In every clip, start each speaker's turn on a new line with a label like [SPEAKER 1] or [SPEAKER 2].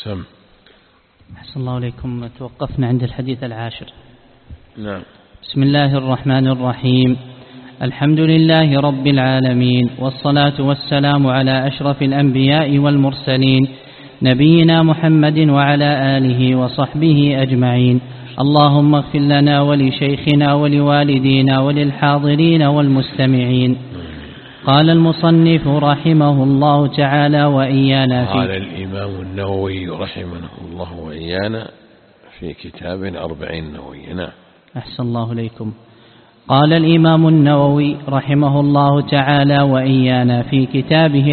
[SPEAKER 1] سم.
[SPEAKER 2] أحسن الله عليكم. توقفنا عند الحديث 10.
[SPEAKER 1] نعم.
[SPEAKER 2] بسم الله الرحمن الرحيم. الحمد لله رب العالمين، والصلاة والسلام على أشرف الأنبياء والمرسلين، نبينا محمد وعلى آله وصحبه أجمعين. اللهم اغفر لنا ولشيخنا ولوالدينا وللحاضرين والمستمعين. قال المصنف رحمه الله تعالى وإيانا
[SPEAKER 1] قال الإمام النووي رحمه الله وإيانا في كتاب 40 نووي. نعم.
[SPEAKER 2] أحسن الله إليكم. قال الإمام النووي رحمه الله تعالى وإيانا في كتابه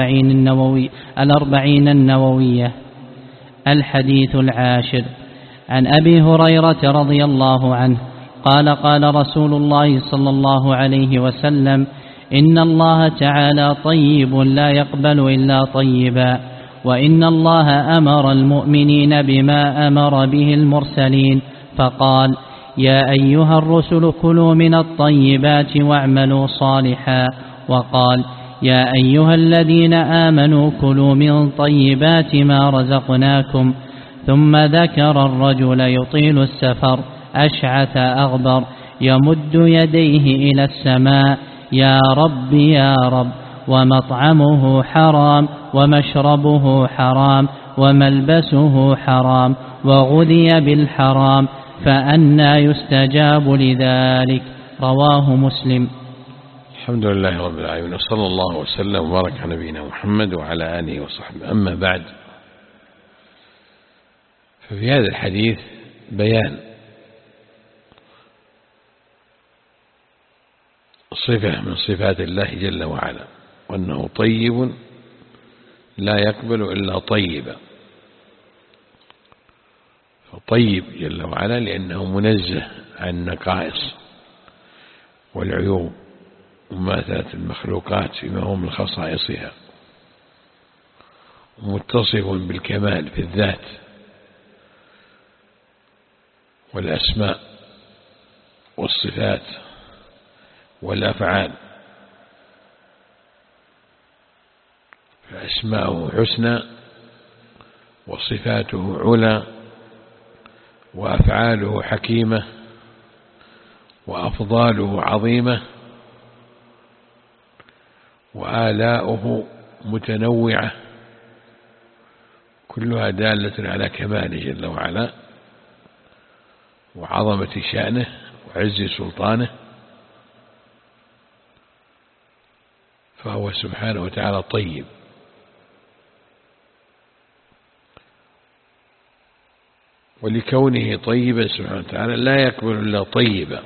[SPEAKER 2] 40 النووية. الحديث 10 عن أبي هريرة رضي الله عنه قال قال رسول الله صلى الله عليه وسلم: إن الله تعالى طيب لا يقبل إلا طيبا، وإن الله أمر المؤمنين بما أمر به المرسلين فقال: يا أيها الرسل كلوا من الطيبات واعملوا صالحا، وقال: يا أيها الذين آمنوا كلوا من طيبات ما رزقناكم. ثم ذكر الرجل يطيل السفر أشعث أغبر يمد يديه إلى السماء: يا رب يا رب، ومطعمه حرام ومشربه حرام وملبسه حرام وغذي بالحرام، فأنى يستجاب لذلك؟ رواه مسلم.
[SPEAKER 1] الحمد لله رب العالمين، وصلى الله وسلم وبارك على نبينا محمد وعلى آله وصحبه. أما بعد، ففي هذا الحديث بيان صفة من صفات الله جل وعلا، وأنه طيب لا يقبل إلا طيبا. فطيب جل وعلا لأنه منزه عن النقائص والعيوب ومماثلة المخلوقات فيما هو من خصائصها، ومتصف بالكمال في الذات والأسماء والصفات والأفعال، فأسماؤه حسنى وصفاته علا وأفعاله حكيمة وأفضاله عظيمة وآلاؤه متنوعة، كلها دالة على كماله جل وعلا وعظمة شأنه وعز سلطانه. فهو سبحانه وتعالى طيب، ولكونه طيبا سبحانه وتعالى لا يقبل إلا طيبا.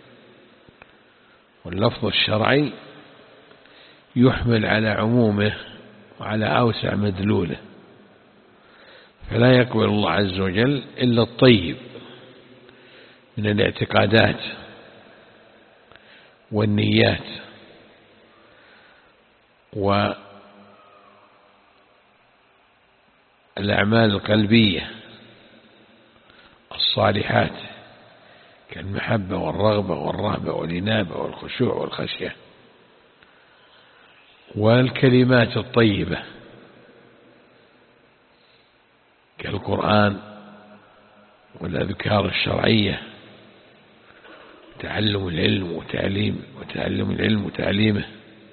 [SPEAKER 1] واللفظ الشرعي يحمل على عمومه وعلى أوسع مدلوله، فلا يقبل الله عز وجل إلا الطيب من الاعتقادات والنيات والأعمال القلبية الصالحات كالمحبة والرغبة والرهبة والإنابة والخشوع والخشية، والكلمات الطيبة كالقرآن والأذكار الشرعية، تعلم العلم وتعلم العلم وتعليمه،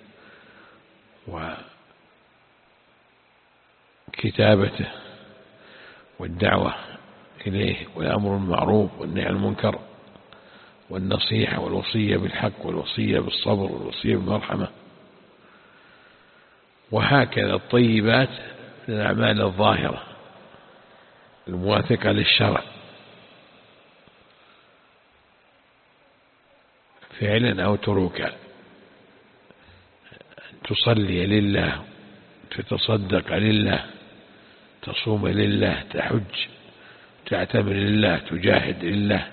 [SPEAKER 1] وكتابته والدعوة إليه، والأمر بالمعروف والنهي عن المنكر والنصيحة والوصية بالحق والوصية بالصبر والوصية بالمرحمة. وهكذا الطيبات من الأعمال الظاهرة الموافقة للشرع فعلا أو تروكا، تصلي لله، تتصدق لله، تصوم لله، تحج، تعتمر لله، تجاهد لله،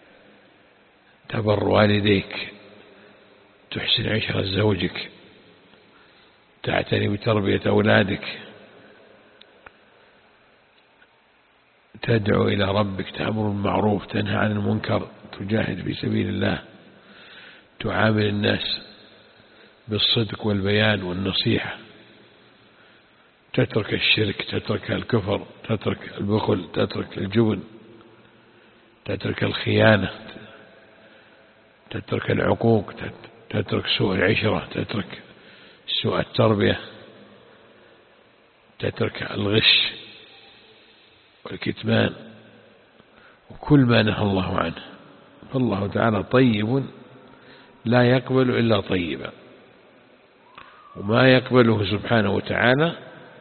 [SPEAKER 1] تبر والديك، تحسن عشرة زوجك، تعتني بتربية أولادك، تدعو إلى ربك، تأمر بالمعروف، تنهى عن المنكر، تجاهد في سبيل الله، تعامل الناس بالصدق والبيان والنصيحة، تترك الشرك، تترك الكفر، تترك البخل، تترك الجبن، تترك الخيانة، تترك العقوق، تترك سوء العشرة، تترك سوء التربية، تترك الغش والكتمان وكل ما نهى الله عنه. فالله تعالى طيب لا يقبل إلا طيبا، وما يقبله سبحانه وتعالى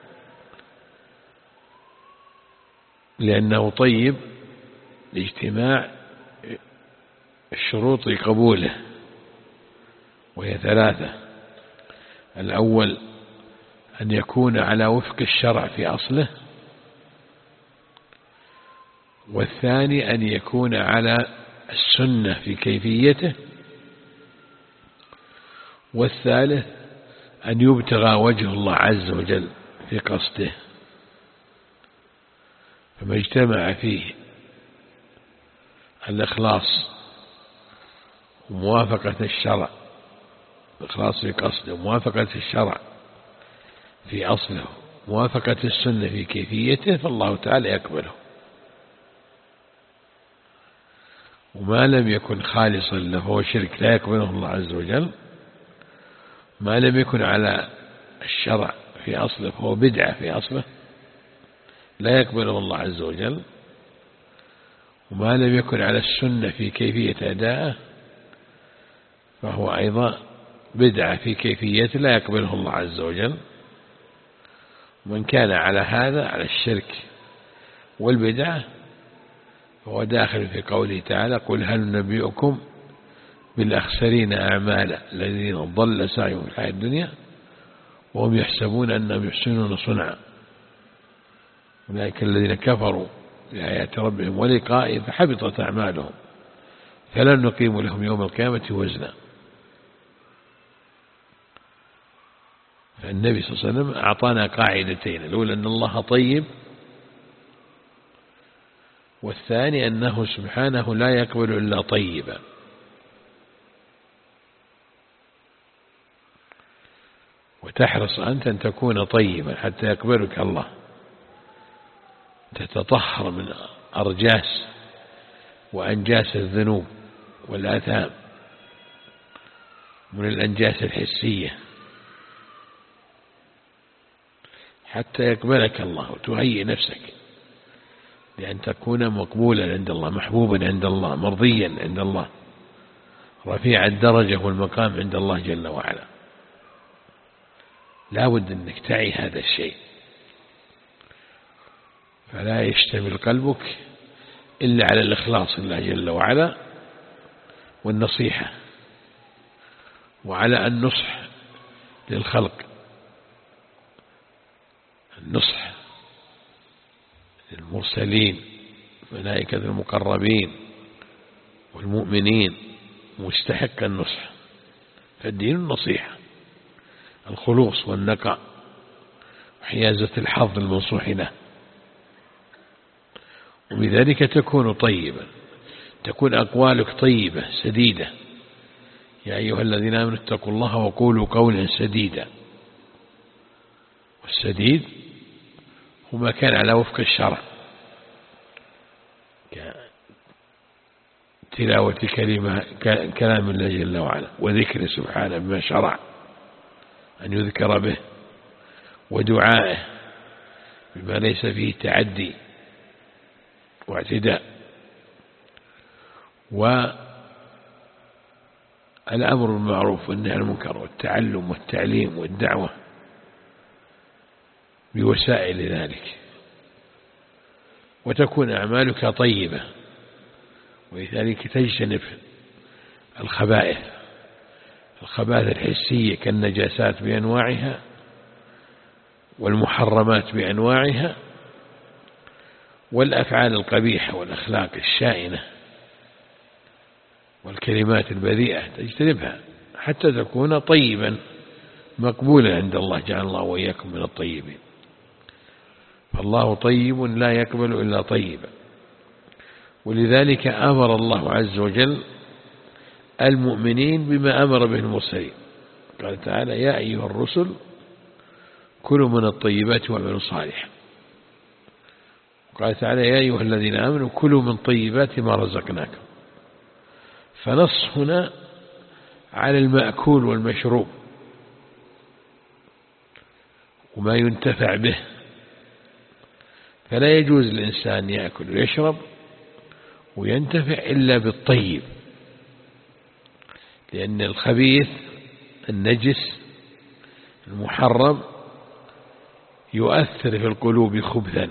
[SPEAKER 1] لأنه طيب لاجتماع الشروط قبوله، وهي ثلاثة: الأول أن يكون على وفق الشرع في أصله، والثاني أن يكون على السنة في كيفيته، والثالث أن يبتغى وجه الله عز وجل في قصده. فما اجتمع فيه الإخلاص وموافقة الشرع، الإخلاص في قصده وموافقة الشرع في أصله، موافقة السنة في كيفيته، فالله تعالى يقبله. وما لم يكن خالصا له هو شرك لا يقبله الله عز وجل. ما لم يكن على الشرع في أصله فهو بدعة في أصله لا يقبله الله عز وجل. وما لم يكن على السنة في كيفية أداءه فهو أيضا بدعة في كيفيته لا يقبله الله عز وجل. ومن كان على هذا، على الشرك والبدعة، فهو داخل في قوله تعالى: قل هل ننبئكم بالأخسرين أعمالا الذين ضل سعيهم في الحياة الدنيا وهم يحسبون أنهم يحسنون صنعا أولئك الذين كفروا بآيات ربهم ولقائه فحبطت أعمالهم فلن نقيم لهم يوم القيامة وزنا. فالنبي صلى الله عليه وسلم أعطانا قاعدتين: الأولى أن الله طيب، والثاني أنه سبحانه لا يقبل إلا طيبا. وتحرص أنت أن تكون طيبا حتى يقبلك الله، تتطهر من أرجاس وأنجاس الذنوب والآثام، من الأنجاس الحسية، حتى يقبلك الله وتهيئ نفسك لأن تكون مقبولا عند الله، محبوبا عند الله، مرضيا عند الله، رفيع الدرجة والمقام عند الله جل وعلا. لا بد أنك تعي هذا الشيء، فلا يشتمل قلبك إلا على الإخلاص لله جل وعلا والنصيحة، وعلى النصح للخلق، النصح للمرسلين الملائكة المقربين والمؤمنين مستحق النصح. فالدين النصيحة، الخلوص والنقاء وحيازة الحظ المنصوح له، وبذلك تكون طيبا، تكون أقوالك طيبة سديدة. يا أيها الذين آمنوا اتقوا الله وقولوا قولا سديدا. والسديد هو ما كان على وفق الشرع، تلاوة كلام الله جل وعلا، وذكر سبحانه بما شرع أن يذكر به، ودعائه بما ليس فيه تعدي واعتداء، والأمر بالمعروف والنهي عن المنكر، والتعلم والتعليم والدعوة بوسائل ذلك. وتكون أعمالك طيبة، ولذلك تجتنب الخبائث الحسية كالنجاسات بأنواعها والمحرمات بأنواعها، والأفعال القبيحة والأخلاق الشائنة والكلمات البذيئة تجتنبها حتى تكون طيبا مقبولا عند الله. جعل الله وإياكم من الطيبين. فالله طيب لا يقبل إلا طيبا، ولذلك أمر الله عز وجل المؤمنين بما أمر به المرسلين. قال تعالى: يا أيها الرسل كلوا من الطيبات واعملوا صالحا. قال تعالى يا أيها الذين آمنوا كلوا من طيبات ما رزقناكم. فنص هنا على المأكول والمشروب وما ينتفع به، فلا يجوز للإنسان يأكل ويشرب وينتفع إلا بالطيب، لأن الخبيث النجس المحرم يؤثر في القلوب خبثا،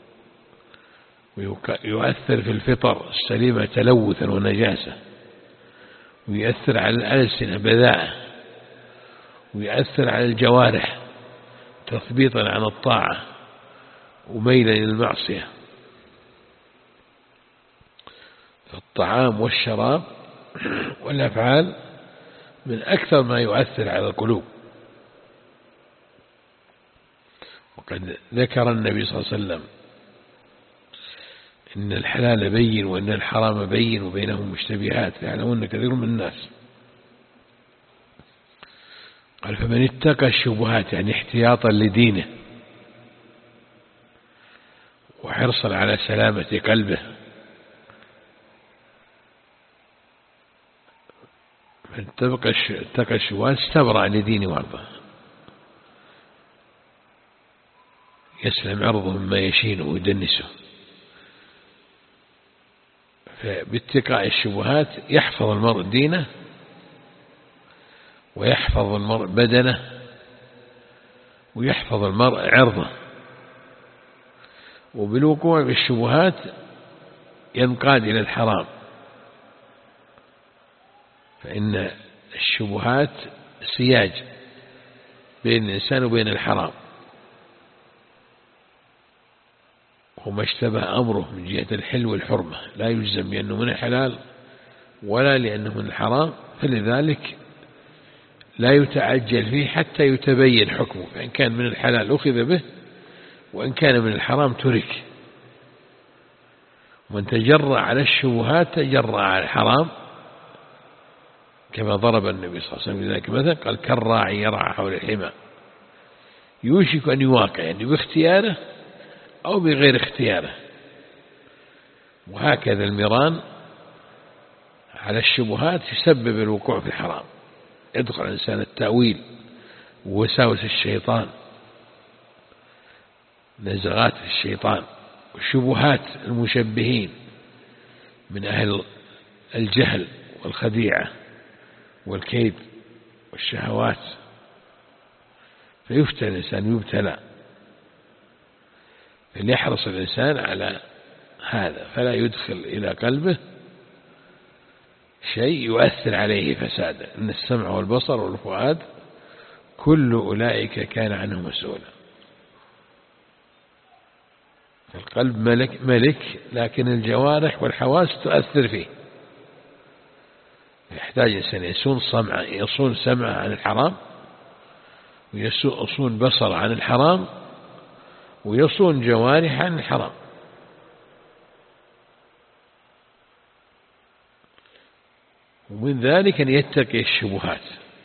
[SPEAKER 1] ويؤثر في الفطر السليمة تلوثا ونجاسة، ويؤثر على الألسنة بذاءة، ويؤثر على الجوارح تثبيطا عن الطاعة وميلا إلى المعصية. فالطعام والشراب والأفعال من أكثر ما يؤثر على القلوب. وقد ذكر النبي صلى الله عليه وسلم إن الحلال بين وإن الحرام بين وبينهم مشتبهات يعلمون كثير من الناس. قال فمن اتقى الشبهات يعني احتياطا لدينه وحرصا على سلامة قلبه، من اتقى الشبهات استبرأ لدينه وعرضه، يسلم عرضه مما يشينه ويدنسه. فباتقاء الشبهات يحفظ المرء دينه ويحفظ المرء بدنه ويحفظ المرء عرضه. وبالوقوع بالشبهات ينقاد إلى الحرام، فإن الشبهات سياج بين الإنسان وبين الحرام، وما اشتبه أمره من جهة الحل والحرمة لا يجزم بأنه من الحلال ولا لأنه من الحرام، فلذلك لا يتعجل فيه حتى يتبين حكمه، فإن كان من الحلال أخذ به وإن كان من الحرام ترك. ومن تجرأ على الشبهات تجرأ على الحرام، كما ضرب النبي صلى الله عليه وسلم بذلك مثلا قال كالراعي يرعى حول الحمى يوشك أن يواقع، يعني باختياره أو بغير اختياره. وهكذا المران على الشبهات يسبب الوقوع في الحرام، يدخل الإنسان التأويل ووساوس الشيطان، نزغات الشيطان وشبهات المشبهين من أهل الجهل والخديعة والكيد والشهوات، فيفتن الإنسان يبتلى. فليحرص الإنسان على هذا، فلا يدخل إلى قلبه شيء يؤثر عليه فسادا، إن السمع والبصر والفؤاد كل أولئك كان عنه مسؤولا. القلب ملك لكن الجوارح والحواس تؤثر فيه، يحتاج الإنسان يصون سمعه عن الحرام، ويصون بصر عن الحرام، ويصون جوارح عن الحرام. ومن ذلك أن يتقي الشبهات.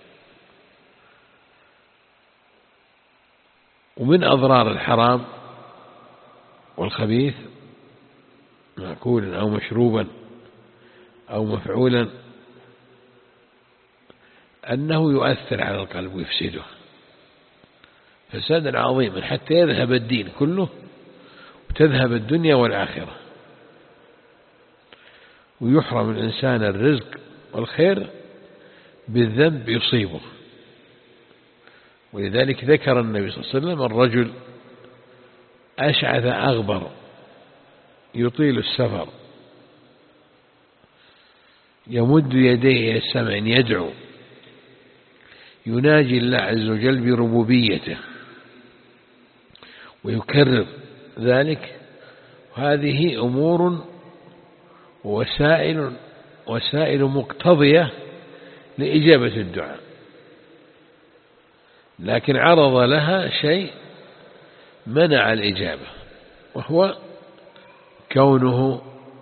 [SPEAKER 1] ومن أضرار الحرام والخبيث مأكولا أو مشروبا أو مفعولا أنه يؤثر على القلب ويفسده فسادا عظيما حتى يذهب الدين كله وتذهب الدنيا والآخرة، ويحرم الإنسان الرزق والخير بالذنب يصيبه. ولذلك ذكر النبي صلى الله عليه وسلم الرجل أشعث أغبر يطيل السفر يمد يديه إلى السماء يدعو يناجي الله عز وجل بربوبيته ويكرر ذلك. هذه أمور وسائل مقتضية لإجابة الدعاء، لكن عرض لها شيء منع الإجابة، وهو كونه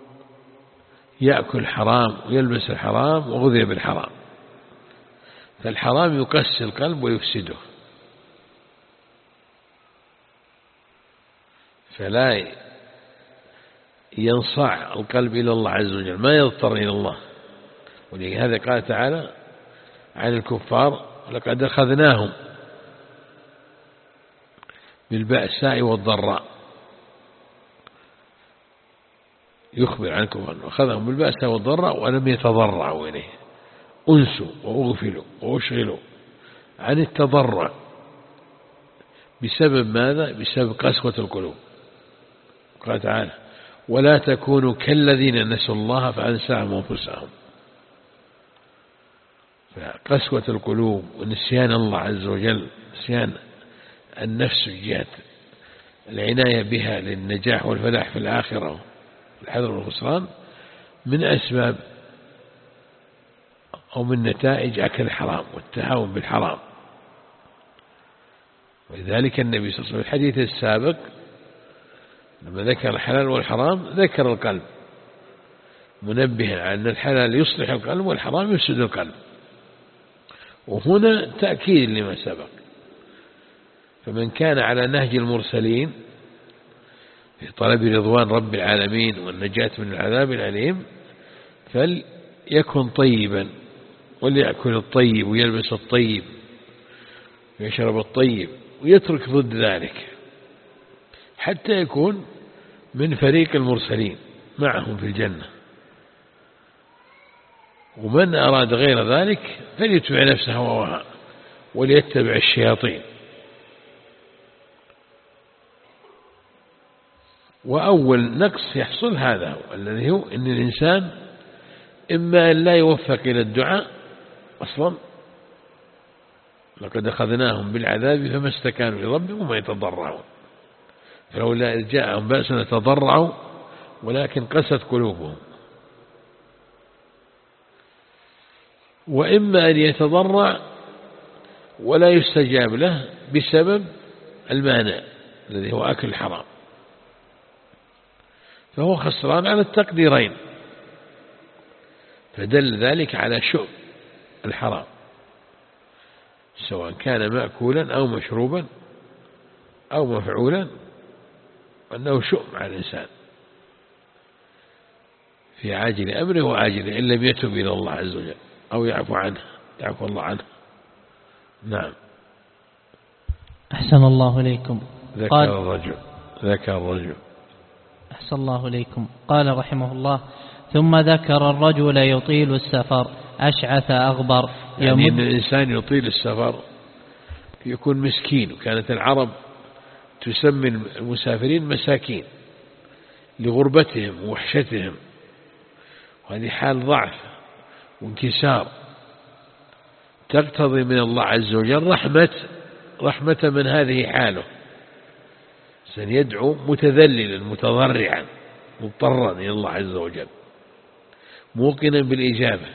[SPEAKER 1] يأكل حرام ويلبس الحرام وغذي بالحرام، فالحرام يقسي القلب ويفسده. فلا ينصاع القلب إلى الله عز وجل، ما يضطر إلى الله. ولهذا قال تعالى عن الكفار: لقد أخذناهم بالبأساء والضراء. يخبر عنكم أنه أخذهم بالبأساء والضراء ولم يتضرعوا إليه، أنسوا وأغفلوا وأشغلوا عن التضرع. بسبب ماذا؟ بسبب قسوة القلوب. قال تعالى: ولا تكونوا كالذين نسوا الله فأنساهم أنفسهم. فقسوة القلوب ونسيان الله عز وجل، نسيان النفس جهة العناية بها للنجاح والفلاح في الآخرة والحذر والخسران، من أسباب أو من نتائج أكل الحرام والتهاون بالحرام. ولذلك النبي صلى الله عليه وسلم في الحديث السابق لما ذكر الحلال والحرام ذكر القلب، منبها على أن الحلال يصلح القلب والحرام يفسد القلب، وهنا تأكيد لما سبق. فمن كان على نهج المرسلين في طلب رضوان رب العالمين والنجاة من العذاب الأليم فليكن طيبا، وليأكل الطيب ويلبس الطيب ويشرب الطيب ويترك ضد ذلك حتى يكون من فريق المرسلين معهم في الجنة. ومن أراد غير ذلك فليتبع نفسه هواها وليتبع الشياطين. وأول نقص يحصل هذا هو الذي هو أن الإنسان إما أن لا يوفق إلى الدعاء أصلا، لقد أخذناهم بالعذاب فما استكانوا لربهم وما يتضرعون، فلولا إذ جاءهم بأسنا تضرعوا ولكن قست قلوبهم. وإما أن يتضرع ولا يستجاب له بسبب المانع الذي هو أكل الحرام، فهو خسران على التقديرين. فدل ذلك على شؤم الحرام سواء كان مأكولا أو مشروبا أو مفعولا، أنه شؤم على الإنسان في عاجل أمره وعاجله إن لم يتب إلى الله عز وجل أو يعفو الله عنه. نعم.
[SPEAKER 2] أحسن الله إليكم.
[SPEAKER 1] ذكر الرجل.
[SPEAKER 2] أحسن الله إليكم. قال رحمه الله: ثم ذكر الرجل يطيل السفر أشعث أغبر.
[SPEAKER 1] يعني أن الإنسان يطيل السفر يكون مسكين، وكانت العرب تسمي المسافرين مساكين لغربتهم ووحشتهم، وهذه حال ضعف وانكسار تقتضي من الله عز وجل رحمة من هذه حاله. سيدعو متذللا متضرعا مضطرا إلى الله عز وجل موقنا بالإجابة.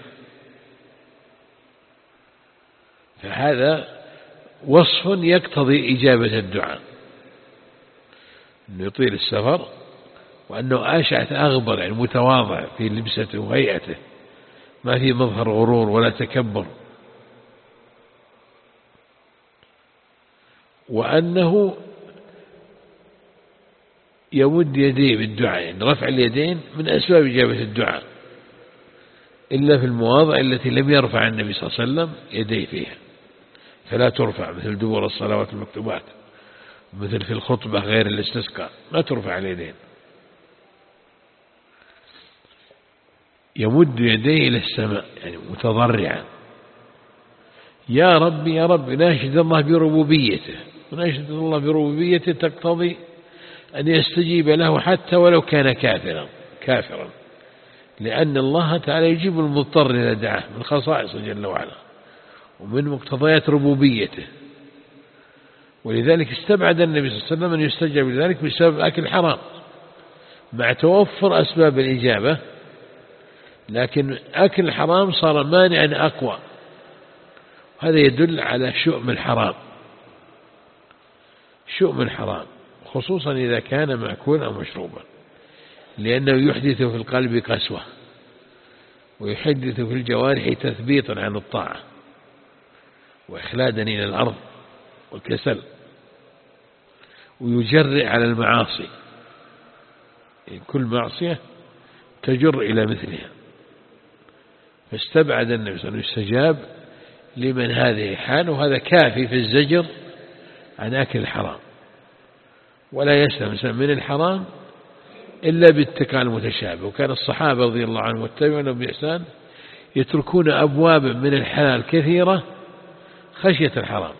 [SPEAKER 1] فهذا وصف يقتضي إجابة الدعاء، أنه يطيل السفر وأنه أشعث أغبر، يعني متواضع في لبسته وهيئته، ما في مظهر غرور ولا تكبر، وأنه يمد يديه بالدعاء، يعني رفع اليدين من أسباب إجابة الدعاء، إلا في المواضع التي لم يرفع النبي صلى الله عليه وسلم يديه فيها، فلا ترفع، مثل دبر الصلوات المكتوبات، مثل في الخطبة غير الاستسقاء ما ترفع اليدين. يمد يديه إلى السماء يعني متضرعا: يا رب يا رب. ناشد الله بربوبيته، وناشد الله بربوبيته تقتضي أن يستجيب له حتى ولو كان كافرا، لأن الله تعالى يجيب المضطر إذا دعاه، من خصائص جل وعلا ومن مقتضيات ربوبيته. ولذلك استبعد النبي صلى الله عليه وسلم أن يستجاب لذلك بسبب أكل الحرام مع توفر أسباب الإجابة، لكن أكل الحرام صار مانعا أقوى. هذا يدل على شؤم الحرام خصوصا إذا كان مأكولا أو مشروبا، لأنه يحدث في القلب قسوة ويحدث في الجوارح تثبيطا عن الطاعة وإخلادا إلى الأرض والكسل، ويجرئ على المعاصي كل معصية تجر إلى مثلها، فاستبعد النبي صلى الله عليه وسلم يستجاب لمن هذه حاله، وهذا كافي في الزجر عن أكل الحرام. ولا يسلم من الحرام إلا باتقاء المتشابه. وكان الصحابة رضي الله عنهم والتابعون بإحسان يتركون أبواب من الحلال كثيرة خشية الحرام،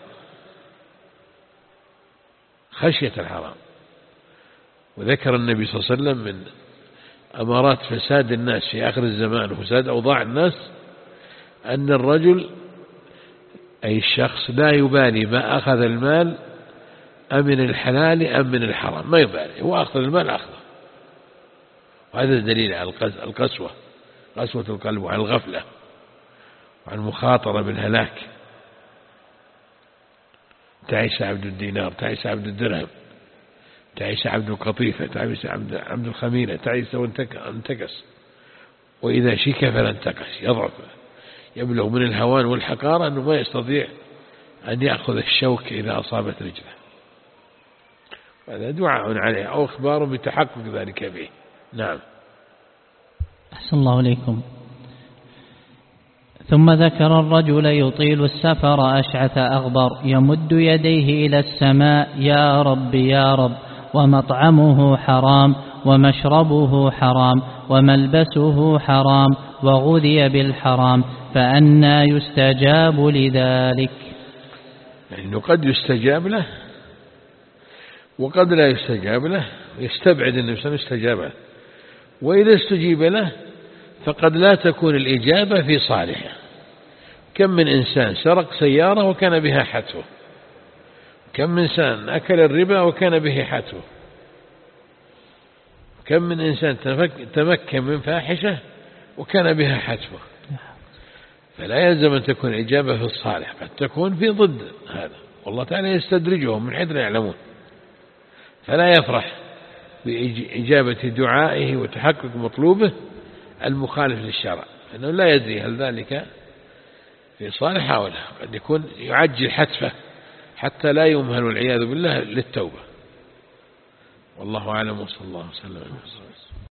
[SPEAKER 1] خشية الحرام. وذكر النبي صلى الله عليه وسلم من أمارات فساد الناس في آخر الزمان وفساد أوضاع الناس أن الرجل أي الشخص لا يبالي ما أخذ المال أمن الحلال أم من الحرام، ما يبالي، هو أخذ المال أخذه. وهذا دليل على القسوة، قسوة القلب، وعلى الغفلة، وعلى المخاطرة بالهلاك. تعيس عبد الدينار، تعيس عبد الدرهم، تعيس عبد القطيفة، تعيس عبد الخميلة، تعيس وانتكس، وإذا شيك فلا انتكس، يضعف، يبلغ من الهوان والحقارة أنه ما يستطيع أن يأخذ الشوك إذا أصابت رجله. هذا دعاء عليه أو إخبار بتحقق ذلك به. نعم.
[SPEAKER 2] أحسن الله إليكم. ثم ذكر الرجل يطيل السفر أشعث أغبر يمد يديه إلى السماء يا رب يا رب، ومطعمه حرام ومشربه حرام وملبسه حرام وغذي بالحرام، فأنى يستجاب لذلك؟
[SPEAKER 1] يعني قد يستجاب له وقد لا يستجاب له، يستبعد النبي صلى الله عليه وسلم استجابه. وإذا استجيب له فقد لا تكون الإجابة في صالحه. كم من إنسان سرق سيارة وكان بها حتفه، كم من إنسان أكل الربا وكان به حتفه، كم من إنسان تمكن من فاحشة وكان بها حتفه. فلا يلزم أن تكون الإجابة في الصالح، قد تكون في ضد هذا، والله تعالى يستدرجهم من حيث لا يعلمون. فلا يفرح بإجابة دعائه وتحقق مطلوبه المخالف للشرع، لأنه لا يدري هل ذلك في صالح أو لا، قد يكون يعجل حتفه حتى لا يمهل والعياذ بالله للتوبة. والله أعلم، وصلى الله وسلم على رسول الله.